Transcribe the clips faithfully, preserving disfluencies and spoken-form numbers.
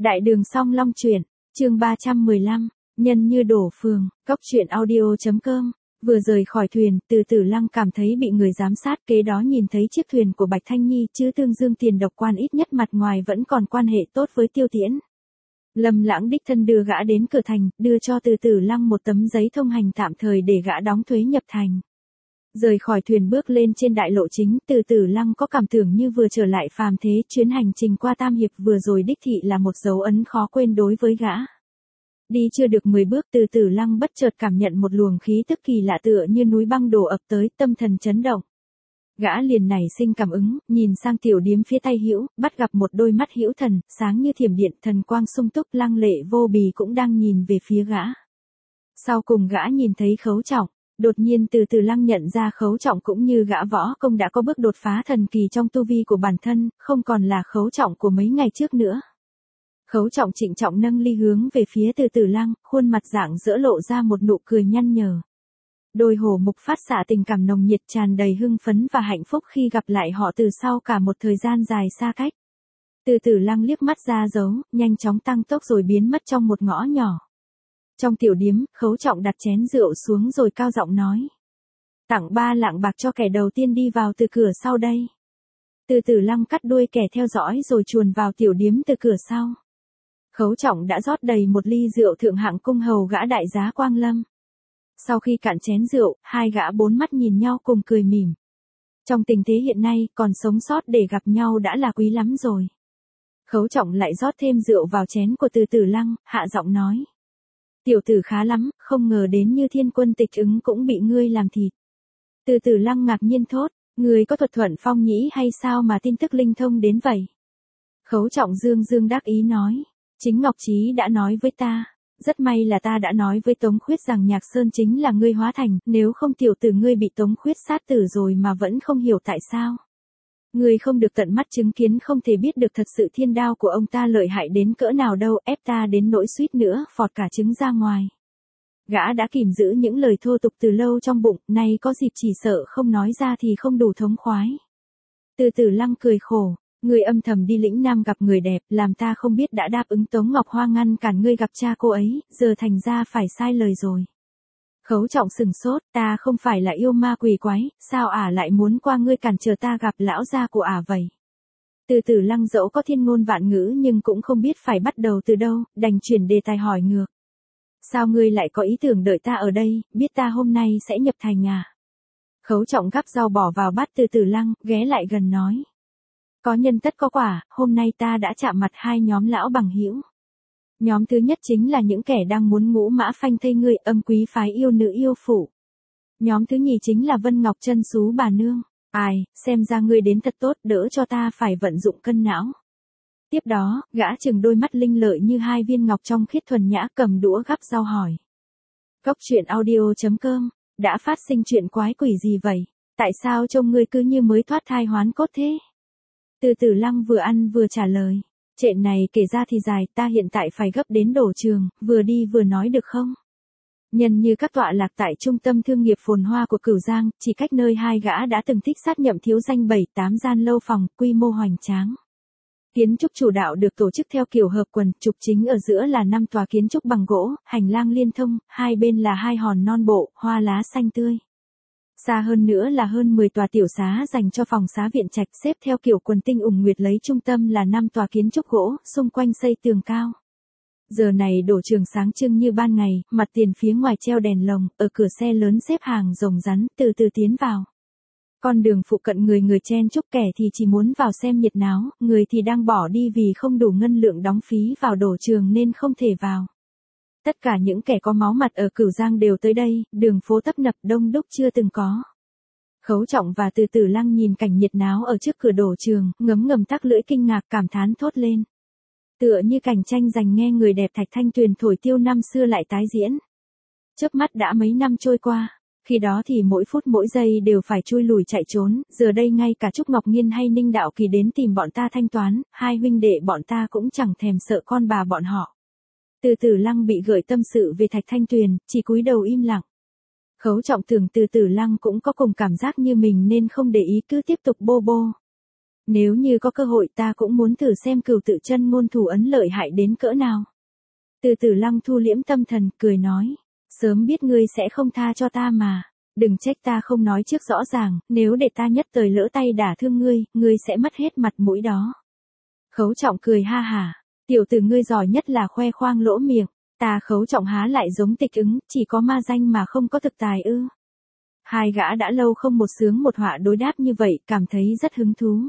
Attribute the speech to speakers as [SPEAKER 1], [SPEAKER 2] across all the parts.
[SPEAKER 1] Đại đường Song Long truyện, chương ba trăm mười lăm, nhân như đổ phường, cốc truyện audio.com. Vừa rời khỏi thuyền, Từ Tử Lăng cảm thấy bị người giám sát, kế đó nhìn thấy chiếc thuyền của Bạch Thanh Nhi, chứ Tương Dương Tiền độc quan ít nhất mặt ngoài vẫn còn quan hệ tốt với Tiêu Tiễn. Lâm Lãng đích thân đưa gã đến cửa thành, đưa cho Từ Tử Lăng một tấm giấy thông hành tạm thời để gã đóng thuế nhập thành. Rời khỏi thuyền bước lên trên đại lộ chính, Từ Tử Lăng có cảm tưởng như vừa trở lại phàm thế, chuyến hành trình qua Tam Hiệp vừa rồi đích thị là một dấu ấn khó quên đối với gã. Đi chưa được mười bước, Từ Tử Lăng bất chợt cảm nhận một luồng khí tức kỳ lạ tựa như núi băng đổ ập tới, tâm thần chấn động. Gã liền nảy sinh cảm ứng, nhìn sang tiểu điếm phía tay hữu, bắt gặp một đôi mắt hữu thần, sáng như thiểm điện, thần quang sung túc, lăng lệ vô bì cũng đang nhìn về phía gã. Sau cùng gã nhìn thấy Khấu Trọng. Đột nhiên Từ Tử Lăng nhận ra Khấu Trọng cũng như gã võ công đã có bước đột phá thần kỳ trong tu vi của bản thân, không còn là Khấu Trọng của mấy ngày trước nữa. Khấu Trọng trịnh trọng nâng ly hướng về phía Từ Tử Lăng, khuôn mặt rạng rỡ lộ ra một nụ cười nhăn nhở. Đôi hổ mục phát xạ tình cảm nồng nhiệt, tràn đầy hưng phấn và hạnh phúc khi gặp lại họ từ sau cả một thời gian dài xa cách. Từ Tử Lăng liếc mắt ra dấu, nhanh chóng tăng tốc rồi biến mất trong một ngõ nhỏ. Trong tiểu điếm, Khấu Trọng đặt chén rượu xuống rồi cao giọng nói. Tặng ba lạng bạc cho kẻ đầu tiên đi vào từ cửa sau đây. Từ Tử Lăng cắt đuôi kẻ theo dõi rồi chuồn vào tiểu điếm từ cửa sau. Khấu Trọng đã rót đầy một ly rượu thượng hạng cung hầu gã đại giá Quang Lâm. Sau khi cạn chén rượu, hai gã bốn mắt nhìn nhau cùng cười mỉm. Trong tình thế hiện nay, còn sống sót để gặp nhau đã là quý lắm rồi. Khấu Trọng lại rót thêm rượu vào chén của Từ Tử Lăng, hạ giọng nói. Tiểu tử khá lắm, không ngờ đến như Thiên Quân Tịch Ứng cũng bị ngươi làm thịt. Từ Tử Lăng ngạc nhiên thốt, ngươi có thuật thuận phong nhĩ hay sao mà tin tức linh thông đến vậy? Khấu Trọng dương dương đắc ý nói, chính Ngọc Trí đã nói với ta, rất may là ta đã nói với Tống Khuyết rằng Nhạc Sơn chính là ngươi hóa thành, nếu không tiểu tử ngươi bị Tống Khuyết sát tử rồi mà vẫn không hiểu tại sao. Ngươi không được tận mắt chứng kiến không thể biết được thật sự thiên đao của ông ta lợi hại đến cỡ nào đâu, ép ta đến nỗi suýt nữa phọt cả trứng ra ngoài. Gã đã kìm giữ những lời thô tục từ lâu trong bụng, nay có dịp chỉ sợ không nói ra thì không đủ thống khoái. Từ Tử Lăng cười khổ, ngươi âm thầm đi lĩnh Nam gặp người đẹp, làm ta không biết đã đáp ứng Tống Ngọc Hoa ngăn cản ngươi gặp cha cô ấy, giờ thành ra phải sai lời rồi. Khấu Trọng sừng sốt, ta không phải là yêu ma quỷ quái, sao ả lại muốn qua ngươi cản trở ta gặp lão gia của ả vậy? Từ Tử Lăng dẫu có thiên ngôn vạn ngữ nhưng cũng không biết phải bắt đầu từ đâu, đành chuyển đề tài hỏi ngược. Sao ngươi lại có ý tưởng đợi ta ở đây, biết ta hôm nay sẽ nhập thành à? Khấu Trọng gắp rau bỏ vào bát Từ Tử Lăng, ghé lại gần nói. Có nhân tất có quả, hôm nay ta đã chạm mặt hai nhóm lão bằng hữu. Nhóm thứ nhất chính là những kẻ đang muốn ngũ mã phanh thây ngươi, âm quý phái yêu nữ yêu phụ. Nhóm thứ nhì chính là Vân Ngọc Chân Sú bà nương. Ai, xem ra ngươi đến thật tốt, đỡ cho ta phải vận dụng cân não. Tiếp đó, gã chừng đôi mắt linh lợi như hai viên ngọc trong khiết thuần nhã, cầm đũa gắp rau hỏi. Cốc truyện audio.com, đã phát sinh chuyện quái quỷ gì vậy? Tại sao trông ngươi cứ như mới thoát thai hoán cốt thế? Từ Tử Lăng vừa ăn vừa trả lời. Chuyện này kể ra thì dài, ta hiện tại phải gấp đến đổ trường, vừa đi vừa nói được không? Nhân như các tọa lạc tại trung tâm thương nghiệp phồn hoa của Cửu Giang, chỉ cách nơi hai gã đã từng thích sát nhậm thiếu danh bảy tám gian lâu phòng, quy mô hoành tráng. Kiến trúc chủ đạo được tổ chức theo kiểu hợp quần, trục chính ở giữa là năm tòa kiến trúc bằng gỗ, hành lang liên thông, hai bên là hai hòn non bộ, hoa lá xanh tươi. Xa hơn nữa là hơn mười tòa tiểu xá dành cho phòng xá viện trạch, xếp theo kiểu quần tinh ủng nguyệt, lấy trung tâm là năm tòa kiến trúc gỗ, xung quanh xây tường cao. Giờ này đổ trường sáng trưng như ban ngày, mặt tiền phía ngoài treo đèn lồng, ở cửa xe lớn xếp hàng rồng rắn, từ từ tiến vào. Con đường phụ cận người người chen chúc, kẻ thì chỉ muốn vào xem nhiệt náo, người thì đang bỏ đi vì không đủ ngân lượng đóng phí vào đổ trường nên không thể vào. Tất cả những kẻ có máu mặt ở Cửu Giang đều tới đây, đường phố tấp nập đông đúc chưa từng có. Khấu Trọng và Từ Tử Lăng nhìn cảnh nhiệt náo ở trước cửa đổ trường, ngấm ngầm tắc lưỡi kinh ngạc cảm thán thốt lên. Tựa như cảnh tranh giành nghe người đẹp Thạch Thanh Tuyền thổi tiêu năm xưa lại tái diễn. Chớp mắt đã mấy năm trôi qua, khi đó thì mỗi phút mỗi giây đều phải chui lùi chạy trốn, giờ đây ngay cả Trúc Ngọc Nhiên hay Ninh Đạo Kỳ đến tìm bọn ta thanh toán, hai huynh đệ bọn ta cũng chẳng thèm sợ con bà bọn họ. Từ Tử Lăng bị gợi tâm sự về Thạch Thanh Tuyền, chỉ cúi đầu im lặng. Khấu Trọng tưởng Từ Tử Lăng cũng có cùng cảm giác như mình nên không để ý, cứ tiếp tục bô bô. Nếu như có cơ hội ta cũng muốn thử xem Cửu Tự Chân Ngôn thủ ấn lợi hại đến cỡ nào. Từ Tử Lăng thu liễm tâm thần, cười nói, sớm biết ngươi sẽ không tha cho ta mà, đừng trách ta không nói trước rõ ràng, nếu để ta nhất thời lỡ tay đả thương ngươi, ngươi sẽ mất hết mặt mũi đó. Khấu Trọng cười ha hả, tiểu tử ngươi giỏi nhất là khoe khoang lỗ miệng, ta Khấu Trọng há lại giống Tịch Ứng, chỉ có ma danh mà không có thực tài ư. Hai gã đã lâu không một sướng một họa đối đáp như vậy, cảm thấy rất hứng thú.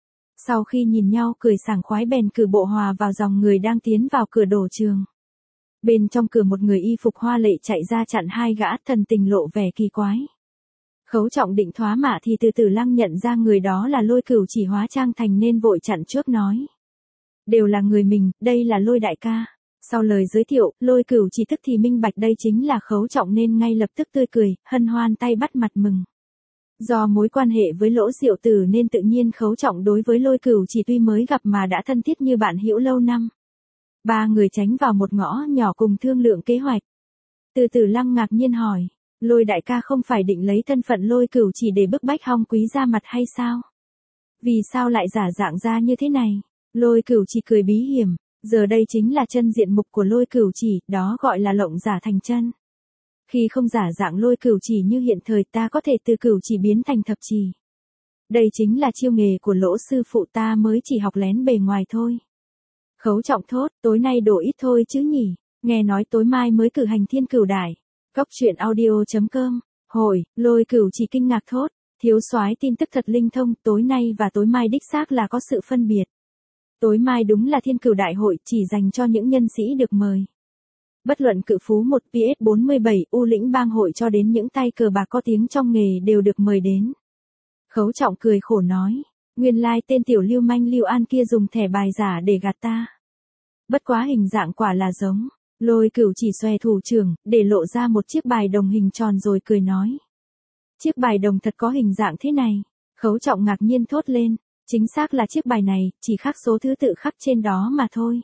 [SPEAKER 1] Sau khi nhìn nhau cười sảng khoái bèn cử bộ hòa vào dòng người đang tiến vào cửa đổ trường. Bên trong cửa một người y phục hoa lệ chạy ra chặn hai gã, thần tình lộ vẻ kỳ quái. Khấu Trọng định thoá mạ thì Từ Tử Lăng nhận ra người đó là Lôi Cửu Chỉ hóa trang thành nên vội chặn trước nói. Đều là người mình, đây là Lôi đại ca. Sau lời giới thiệu, Lôi Cửu Chỉ tức thì minh bạch đây chính là Khấu Trọng nên ngay lập tức tươi cười, hân hoan tay bắt mặt mừng. Do mối quan hệ với Lỗ Diệu Tử nên tự nhiên Khấu Trọng đối với Lôi Cửu Chỉ tuy mới gặp mà đã thân thiết như bạn hữu lâu năm. Ba người tránh vào một ngõ nhỏ cùng thương lượng kế hoạch. Từ Tử Lăng ngạc nhiên hỏi, Lôi đại ca không phải định lấy thân phận Lôi Cửu Chỉ để bức bách Hong Quý ra mặt hay sao? Vì sao lại giả dạng ra như thế này? Lôi Cửu Chỉ cười bí hiểm, giờ đây chính là chân diện mục của Lôi Cửu Chỉ, đó gọi là lộng giả thành chân. Khi không giả dạng Lôi Cửu Chỉ như hiện thời ta có thể từ Cửu Chỉ biến thành thập chỉ. Đây chính là chiêu nghề của Lỗ sư phụ ta mới chỉ học lén bề ngoài thôi. Khấu Trọng thốt, tối nay đổ ít thôi chứ nhỉ, nghe nói tối mai mới cử hành Thiên Cửu Đài. Cốc truyện audio chấm com, hồi, Lôi Cửu Chỉ kinh ngạc thốt, thiếu soái tin tức thật linh thông, tối nay và tối mai đích xác là có sự phân biệt. Tối mai đúng là Thiên Cửu Đại hội chỉ dành cho những nhân sĩ được mời. Bất luận cự phú một P S bốn mươi bảy, U lĩnh bang hội cho đến những tay cờ bạc có tiếng trong nghề đều được mời đến. Khấu Trọng cười khổ nói, nguyên lai tên tiểu lưu manh Lưu An kia dùng thẻ bài giả để gạt ta. Bất quá hình dạng quả là giống. Lôi Cửu Chỉ xòe thủ trưởng, để lộ ra một chiếc bài đồng hình tròn rồi cười nói. Chiếc bài đồng thật có hình dạng thế này. Khấu Trọng ngạc nhiên thốt lên, chính xác là chiếc bài này, chỉ khác số thứ tự khắc trên đó mà thôi.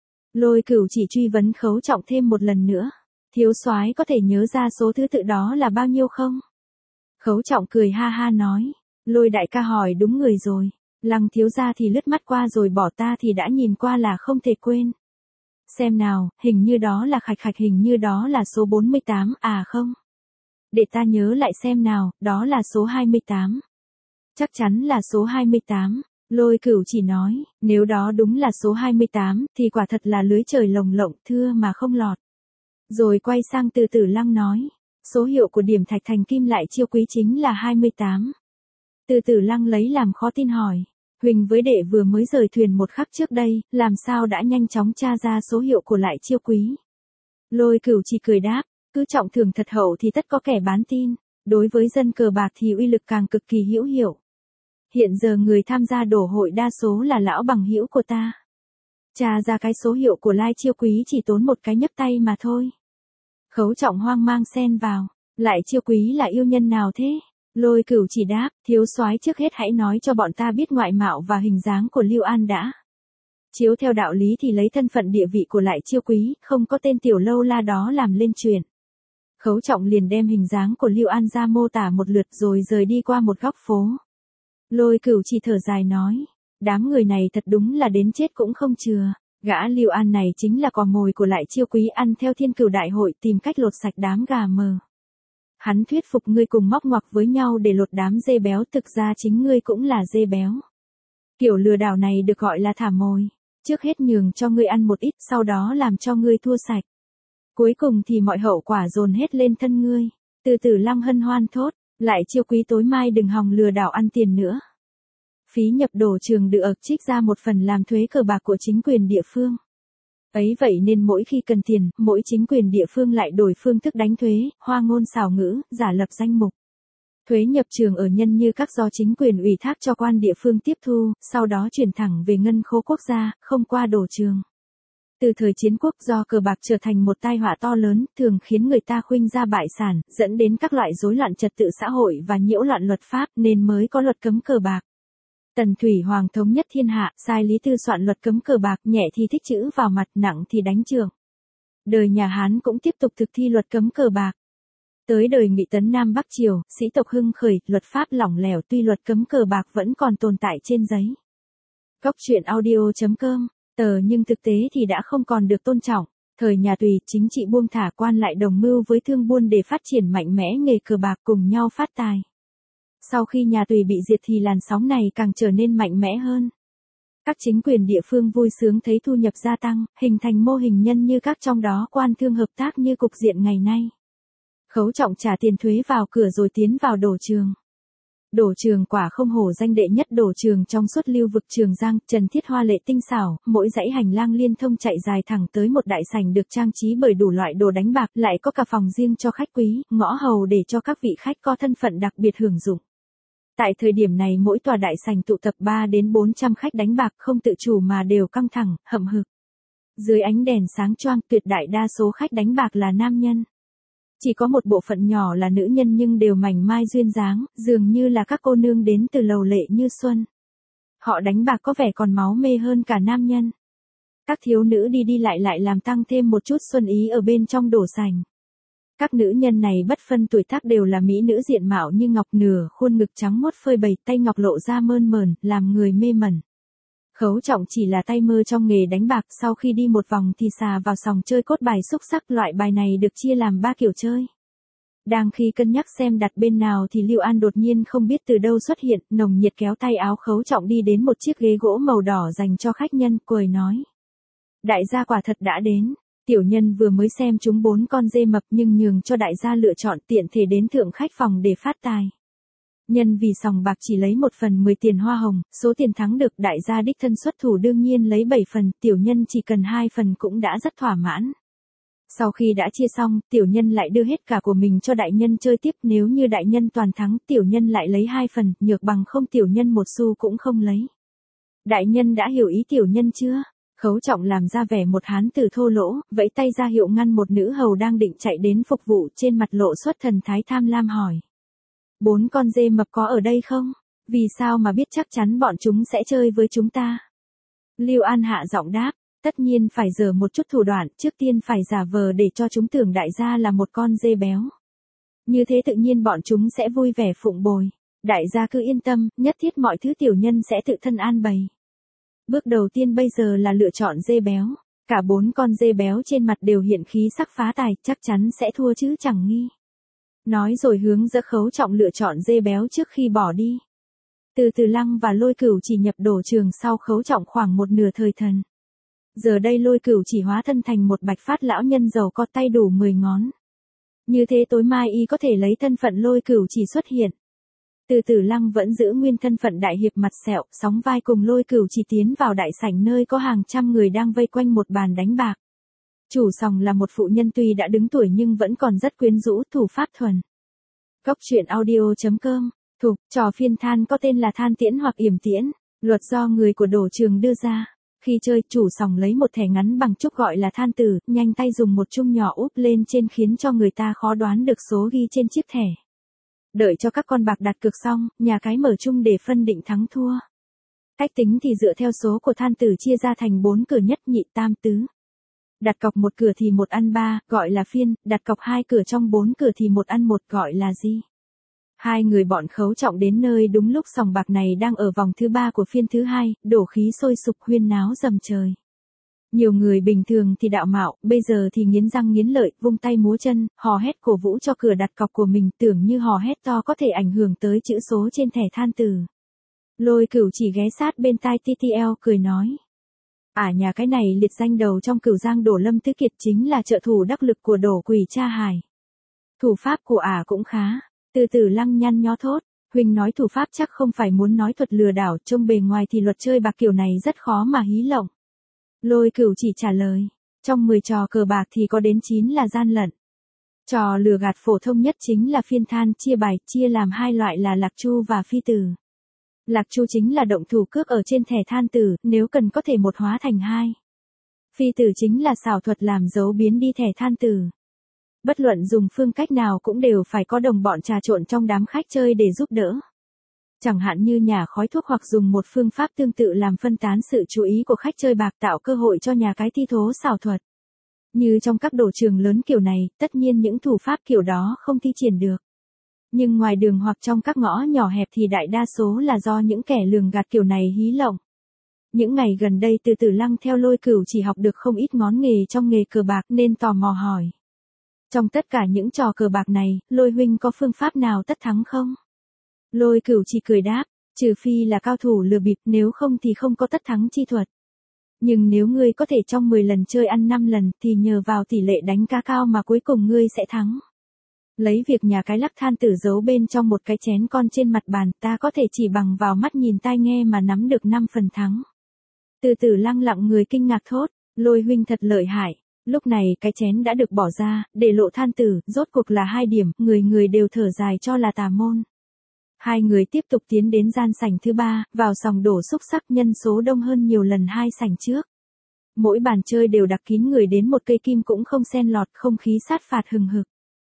[SPEAKER 1] Lôi Cửu Chỉ truy vấn Khấu Trọng thêm một lần nữa. Thiếu soái có thể nhớ ra số thứ tự đó là bao nhiêu không? Khấu Trọng cười ha ha nói. Lôi đại ca hỏi đúng người rồi. Lăng thiếu gia thì lướt mắt qua rồi bỏ ta thì đã nhìn qua là không thể quên. Xem nào, hình như đó là khạch khạch hình như đó là số bốn mươi tám, à không. Để ta nhớ lại xem nào, đó là số hai mươi tám. Chắc chắn là số hai mươi tám. Lôi Cửu Chỉ nói, nếu đó đúng là số hai mươi tám, thì quả thật là lưới trời lồng lộng, thưa mà không lọt. Rồi quay sang Từ Tử Lăng nói, số hiệu của điểm thạch thành kim lại chiêu quý chính là hai mươi tám. Từ Tử Lăng lấy làm khó tin hỏi, Huỳnh với đệ vừa mới rời thuyền một khắc trước đây, làm sao đã nhanh chóng tra ra số hiệu của lại chiêu quý. Lôi Cửu Chỉ cười đáp, cứ trọng thưởng thật hậu thì tất có kẻ bán tin, đối với dân cờ bạc thì uy lực càng cực kỳ hữu hiệu. Hiện giờ người tham gia đổ hội đa số là lão bằng hữu của ta. Tra ra cái số hiệu của lai chiêu quý chỉ tốn một cái nhấc tay mà thôi. Khấu Trọng hoang mang xen vào, lại chiêu quý là yêu nhân nào thế? Lôi Cửu Chỉ đáp, thiếu soái trước hết hãy nói cho bọn ta biết ngoại mạo và hình dáng của Lưu An đã. Chiếu theo đạo lý thì lấy thân phận địa vị của lại chiêu quý, không có tên tiểu lâu la đó làm lên chuyện. Khấu Trọng liền đem hình dáng của Lưu An ra mô tả một lượt rồi rời đi qua một góc phố. Lôi Cửu Chỉ thở dài nói, đám người này thật đúng là đến chết cũng không chừa, gã Lưu An này chính là cò mồi của lại chiêu quý ăn theo Thiên Cửu Đại hội tìm cách lột sạch đám gà mờ. Hắn thuyết phục ngươi cùng móc ngoặc với nhau để lột đám dê béo, thực ra chính ngươi cũng là dê béo. Kiểu lừa đảo này được gọi là thả mồi, trước hết nhường cho ngươi ăn một ít, sau đó làm cho ngươi thua sạch. Cuối cùng thì mọi hậu quả dồn hết lên thân ngươi. Từ Tử Lăng hân hoan thốt, lại chiêu quý tối mai đừng hòng lừa đảo ăn tiền nữa. Phí nhập đổ trường được trích ra một phần làm thuế cờ bạc của chính quyền địa phương. Ấy vậy nên mỗi khi cần tiền, mỗi chính quyền địa phương lại đổi phương thức đánh thuế, hoa ngôn xảo ngữ, giả lập danh mục. Thuế nhập trường ở nhân như các do chính quyền ủy thác cho quan địa phương tiếp thu, sau đó chuyển thẳng về ngân khố quốc gia, không qua đổ trường. Từ thời chiến quốc do cờ bạc trở thành một tai họa to lớn, thường khiến người ta khuynh ra bại sản, dẫn đến các loại rối loạn trật tự xã hội và nhiễu loạn luật pháp nên mới có luật cấm cờ bạc. Tần Thủy Hoàng thống nhất thiên hạ, sai Lý Tư soạn luật cấm cờ bạc, nhẹ thì thích chữ vào mặt, nặng thì đánh trượng. Đời nhà Hán cũng tiếp tục thực thi luật cấm cờ bạc. Tới đời Ngụy Tấn Nam Bắc Triều, sĩ tộc hưng khởi, luật pháp lỏng lẻo, tuy luật cấm cờ bạc vẫn còn tồn tại trên giấy. Góc truyện audio chấm com, tờ nhưng thực tế thì đã không còn được tôn trọng. Thời nhà Tùy, chính trị buông thả, quan lại đồng mưu với thương buôn để phát triển mạnh mẽ nghề cờ bạc, cùng nhau phát tài. Sau khi nhà Tùy bị diệt thì làn sóng này càng trở nên mạnh mẽ hơn. Các chính quyền địa phương vui sướng thấy thu nhập gia tăng, hình thành mô hình nhân như các trong đó quan thương hợp tác như cục diện ngày nay. Khấu Trọng trả tiền thuế vào cửa rồi tiến vào đổ trường. Đổ trường quả không hổ danh đệ nhất đổ trường trong suốt lưu vực Trường Giang, trần thiết hoa lệ tinh xảo, mỗi dãy hành lang liên thông chạy dài thẳng tới một đại sảnh được trang trí bởi đủ loại đồ đánh bạc, lại có cả phòng riêng cho khách quý, ngõ hầu để cho các vị khách có thân phận đặc biệt hưởng dụng. Tại thời điểm này mỗi tòa đại sảnh tụ tập ba đến bốn trăm khách đánh bạc không tự chủ mà đều căng thẳng, hậm hực. Dưới ánh đèn sáng choang, tuyệt đại đa số khách đánh bạc là nam nhân. Chỉ có một bộ phận nhỏ là nữ nhân nhưng đều mảnh mai duyên dáng, dường như là các cô nương đến từ lầu lệ như xuân. Họ đánh bạc có vẻ còn máu mê hơn cả nam nhân. Các thiếu nữ đi đi lại lại làm tăng thêm một chút xuân ý ở bên trong đổ sảnh. Các nữ nhân này bất phân tuổi tác đều là mỹ nữ diện mạo như ngọc, nửa khuôn ngực trắng muốt phơi bày, tay ngọc lộ ra mơn mởn, làm người mê mẩn. Khấu Trọng chỉ là tay mơ trong nghề đánh bạc, sau khi đi một vòng thì xà vào sòng chơi cốt bài xúc sắc, loại bài này được chia làm ba kiểu chơi. Đang khi cân nhắc xem đặt bên nào thì Lưu An đột nhiên không biết từ đâu xuất hiện, nồng nhiệt kéo tay áo Khấu Trọng đi đến một chiếc ghế gỗ màu đỏ dành cho khách nhân, cười nói: "Đại gia quả thật đã đến. Tiểu nhân vừa mới xem chúng bốn con dê mập nhưng nhường cho đại gia lựa chọn, tiện thể đến thượng khách phòng để phát tài. Nhân vì sòng bạc chỉ lấy một phần mười tiền hoa hồng, số tiền thắng được đại gia đích thân xuất thủ đương nhiên lấy bảy phần, tiểu nhân chỉ cần hai phần cũng đã rất thỏa mãn." Sau khi đã chia xong, tiểu nhân lại đưa hết cả của mình cho đại nhân chơi tiếp, nếu như đại nhân toàn thắng, tiểu nhân lại lấy hai phần, nhược bằng không tiểu nhân một xu cũng không lấy. Đại nhân đã hiểu ý tiểu nhân chưa? Khấu Trọng làm ra vẻ một hán tử thô lỗ, vẫy tay ra hiệu ngăn một nữ hầu đang định chạy đến phục vụ, trên mặt lộ xuất thần thái tham lam hỏi: "Bốn con dê mập có ở đây không? Vì sao mà biết chắc chắn bọn chúng sẽ chơi với chúng ta?" Lưu An hạ giọng đáp: "Tất nhiên phải giở một chút thủ đoạn, trước tiên phải giả vờ để cho chúng tưởng đại gia là một con dê béo. Như thế tự nhiên bọn chúng sẽ vui vẻ phụng bồi. Đại gia cứ yên tâm, nhất thiết mọi thứ tiểu nhân sẽ tự thân an bày. Bước đầu tiên bây giờ là lựa chọn dê béo. Cả bốn con dê béo trên mặt đều hiện khí sắc phá tài, chắc chắn sẽ thua chứ chẳng nghi." Nói rồi hướng dẫn Khấu Trọng lựa chọn dê béo trước khi bỏ đi. Từ Từ Lăng và Lôi Cửu chỉ nhập đổ trường sau Khấu Trọng khoảng một nửa thời thần. Giờ đây Lôi Cửu chỉ hóa thân thành một bạch phát lão nhân giàu có tay đủ mười ngón. Như thế tối mai y có thể lấy thân phận Lôi Cửu chỉ xuất hiện. Từ Từ Lăng vẫn giữ nguyên thân phận đại hiệp mặt sẹo, sóng vai cùng Lôi Cửu chỉ tiến vào đại sảnh nơi có hàng trăm người đang vây quanh một bàn đánh bạc. Chủ sòng là một phụ nhân tuy đã đứng tuổi nhưng vẫn còn rất quyến rũ, thủ pháp thuần. Góc truyện audio chấm com, thuộc, trò phiên than có tên là than tiễn hoặc yểm tiễn, luật do người của đổ trường đưa ra. Khi chơi, chủ sòng lấy một thẻ ngắn bằng trúc gọi là than tử, nhanh tay dùng một chung nhỏ úp lên trên khiến cho người ta khó đoán được số ghi trên chiếc thẻ. Đợi cho các con bạc đặt cược xong, nhà cái mở chung để phân định thắng thua. Cách tính thì dựa theo số của than tử chia ra thành bốn cửa nhất, nhị, tam, tứ. Đặt cọc một cửa thì một ăn ba, gọi là phiên, đặt cọc hai cửa trong bốn cửa thì một ăn một, gọi là di. Hai người bọn Khấu Trọng đến nơi đúng lúc sòng bạc này đang ở vòng thứ ba của phiên thứ hai, đổ khí sôi sục huyên náo dầm trời. Nhiều người bình thường thì đạo mạo, bây giờ thì nghiến răng nghiến lợi, vung tay múa chân, hò hét cổ vũ cho cửa đặt cọc của mình, tưởng như hò hét to có thể ảnh hưởng tới chữ số trên thẻ than tử. Lôi Cửu chỉ ghé sát bên tai tê tê lờ cười nói: "À, nhà cái này liệt danh đầu trong Cửu Giang Đổ Lâm Tứ Kiệt, chính là trợ thủ đắc lực của Đổ Quỷ Cha Hải. Thủ pháp của ả à cũng khá." Từ Từ Lăng nhăn nhó thốt: "Huynh nói thủ pháp chắc không phải muốn nói thuật lừa đảo, trông bề ngoài thì luật chơi bạc kiểu này rất khó mà hí lộng." Lôi Cửu chỉ trả lời: "Trong mười trò cờ bạc thì có đến chín là gian lận. Trò lừa gạt phổ thông nhất chính là phiên than, chia bài, chia làm hai loại là lạc chu và phi tử. Lạc chu chính là động thủ cước ở trên thẻ than tử, nếu cần có thể một hóa thành hai. Phi tử chính là xảo thuật làm dấu biến đi thẻ than tử. Bất luận dùng phương cách nào cũng đều phải có đồng bọn trà trộn trong đám khách chơi để giúp đỡ. Chẳng hạn như nhả khói thuốc hoặc dùng một phương pháp tương tự làm phân tán sự chú ý của khách chơi bạc, tạo cơ hội cho nhà cái thi thố xảo thuật. Như trong các đổ trường lớn kiểu này, tất nhiên những thủ pháp kiểu đó không thi triển được. Nhưng ngoài đường hoặc trong các ngõ nhỏ hẹp thì đại đa số là do những kẻ lường gạt kiểu này hí lộng. Những ngày gần đây Từ Tử Lăng theo Lôi Cửu chỉ học được không ít ngón nghề trong nghề cờ bạc nên tò mò hỏi. Trong tất cả những trò cờ bạc này, Lôi huynh có phương pháp nào tất thắng không? Lôi Cửu chỉ cười đáp, trừ phi là cao thủ lừa bịp, nếu không thì không có tất thắng chi thuật. Nhưng nếu ngươi có thể trong mười lần chơi ăn năm lần thì nhờ vào tỷ lệ đánh cá cao mà cuối cùng ngươi sẽ thắng. Lấy việc nhà cái lắc than tử giấu bên trong một cái chén con trên mặt bàn, ta có thể chỉ bằng vào mắt nhìn tai nghe mà nắm được năm phần thắng. Từ Tử Lăng lặng người kinh ngạc thốt, Lôi huynh thật lợi hại. Lúc này cái chén đã được bỏ ra, để lộ than tử, rốt cuộc là hai điểm, người người đều thở dài cho là tà môn. Hai người tiếp tục tiến đến gian sảnh thứ ba, vào sòng đổ xúc sắc, nhân số đông hơn nhiều lần hai sảnh trước. Mỗi bàn chơi đều đặc kín người đến một cây kim cũng không xen lọt, không khí sát phạt hừng hực.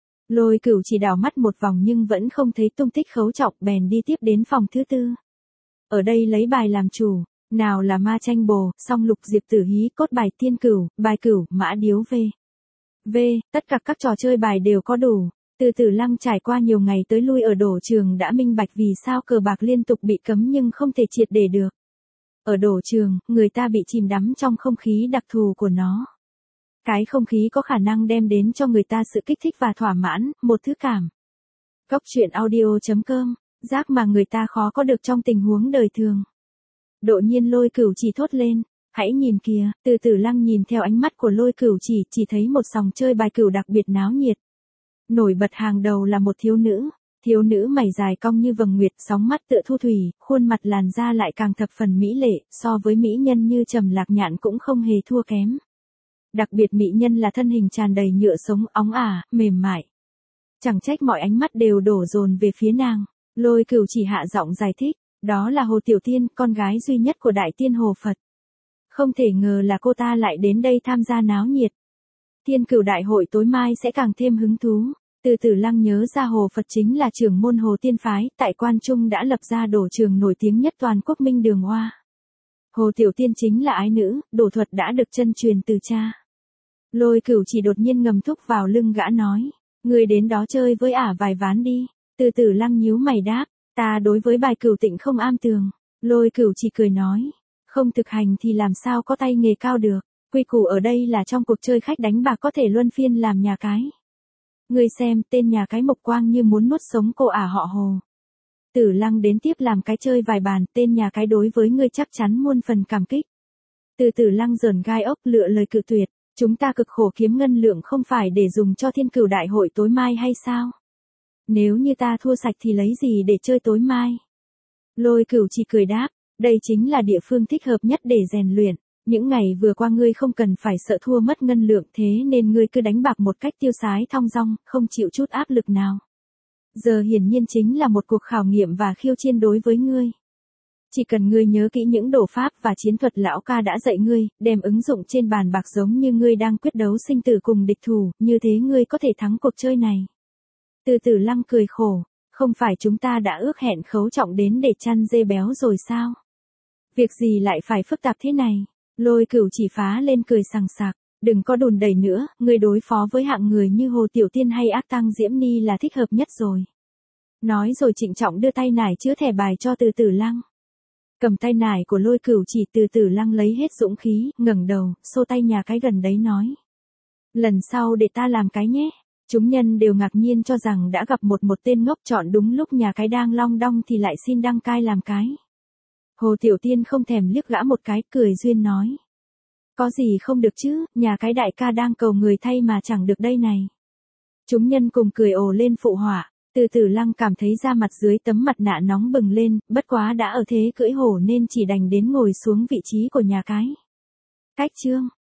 [SPEAKER 1] Lôi Cửu chỉ đảo mắt một vòng nhưng vẫn không thấy tung tích Khấu Trọng, bèn đi tiếp đến phòng thứ tư. Ở đây lấy bài làm chủ, nào là ma tranh bồ, song lục, diệp tử hí, cốt bài, tiên cửu, bài cửu, mã điếu v. V, tất cả các trò chơi bài đều có đủ. Từ Tử Lăng trải qua nhiều ngày tới lui ở đổ trường đã minh bạch vì sao cờ bạc liên tục bị cấm nhưng không thể triệt để được. Ở đổ trường, người ta bị chìm đắm trong không khí đặc thù của nó. Cái không khí có khả năng đem đến cho người ta sự kích thích và thỏa mãn, một thứ cảm. Cốc truyện audio chấm com, giác mà người ta khó có được trong tình huống đời thường. Đột nhiên Lôi Cửu chỉ thốt lên, hãy nhìn kìa. Từ Tử Lăng nhìn theo ánh mắt của Lôi Cửu chỉ, chỉ thấy một sòng chơi bài cửu đặc biệt náo nhiệt. Nổi bật hàng đầu là một thiếu nữ, thiếu nữ mày dài cong như vầng nguyệt, sóng mắt tựa thu thủy, khuôn mặt làn da lại càng thập phần mỹ lệ, so với mỹ nhân như Trầm Lạc Nhạn cũng không hề thua kém. Đặc biệt mỹ nhân là thân hình tràn đầy nhựa sống, óng ả, mềm mại. Chẳng trách mọi ánh mắt đều đổ dồn về phía nàng. Lôi Cửu chỉ hạ giọng giải thích, đó là Hồ Tiểu Tiên, con gái duy nhất của Đại Tiên Hồ Phật. Không thể ngờ là cô ta lại đến đây tham gia náo nhiệt. Tiên Cửu đại hội tối mai sẽ càng thêm hứng thú. Từ Tử Lăng nhớ ra Hồ Phật chính là trưởng môn Hồ Tiên phái, tại Quan Trung đã lập ra đổ trường nổi tiếng nhất toàn quốc Minh Đường Hoa. Hồ Tiểu Tiên chính là ái nữ, đổ thuật đã được chân truyền từ cha. Lôi Cửu chỉ đột nhiên ngầm thúc vào lưng gã nói, người đến đó chơi với ả vài ván đi. Từ Tử Lăng nhíu mày đáp, ta đối với bài cửu tịnh không am tường. Lôi Cửu chỉ cười nói, không thực hành thì làm sao có tay nghề cao được. Quy củ ở đây là trong cuộc chơi khách đánh bạc có thể luân phiên làm nhà cái. Ngươi xem, tên nhà cái Mộc Quang như muốn nuốt sống cô ả họ Hồ. Tử Lăng đến tiếp làm cái chơi vài bàn, tên nhà cái đối với ngươi chắc chắn muôn phần cảm kích. Từ Tử Lăng giởn gai ốc, lựa lời cự tuyệt, chúng ta cực khổ kiếm ngân lượng không phải để dùng cho Thiên Cửu đại hội tối mai hay sao? Nếu như ta thua sạch thì lấy gì để chơi tối mai? Lôi Cửu chỉ cười đáp, đây chính là địa phương thích hợp nhất để rèn luyện. Những ngày vừa qua ngươi không cần phải sợ thua mất ngân lượng, thế nên ngươi cứ đánh bạc một cách tiêu sái thong dong, không chịu chút áp lực nào. Giờ hiển nhiên chính là một cuộc khảo nghiệm và khiêu chiến đối với ngươi. Chỉ cần ngươi nhớ kỹ những đổ pháp và chiến thuật lão ca đã dạy ngươi, đem ứng dụng trên bàn bạc giống như ngươi đang quyết đấu sinh tử cùng địch thủ, như thế ngươi có thể thắng cuộc chơi này. Từ Tử Lăng cười khổ, không phải chúng ta đã ước hẹn Khấu Trọng đến để chăn dê béo rồi sao? Việc gì lại phải phức tạp thế này? Lôi Cửu chỉ phá lên cười sằng sặc, đừng có đùn đẩy nữa, ngươi đối phó với hạng người như Hồ Tiểu Tiên hay Ác Tăng Diễm Ni là thích hợp nhất rồi. Nói rồi trịnh trọng đưa tay nải chứa thẻ bài cho Từ Tử Lăng. Cầm tay nải của Lôi Cửu chỉ, Từ Tử Lăng lấy hết dũng khí, ngẩng đầu, xô tay nhà cái gần đấy nói. Lần sau để ta làm cái nhé. Chúng nhân đều ngạc nhiên cho rằng đã gặp một một tên ngốc, chọn đúng lúc nhà cái đang long đong thì lại xin đăng cai làm cái. Hồ Tiểu Tiên không thèm liếc gã một cái, cười duyên nói. Có gì không được chứ, nhà cái đại ca đang cầu người thay mà chẳng được đây này. Chúng nhân cùng cười ồ lên phụ họa. Từ Tử Lăng cảm thấy da mặt dưới tấm mặt nạ nóng bừng lên, bất quá đã ở thế cưỡi hổ nên chỉ đành đến ngồi xuống vị trí của nhà cái. Cách chương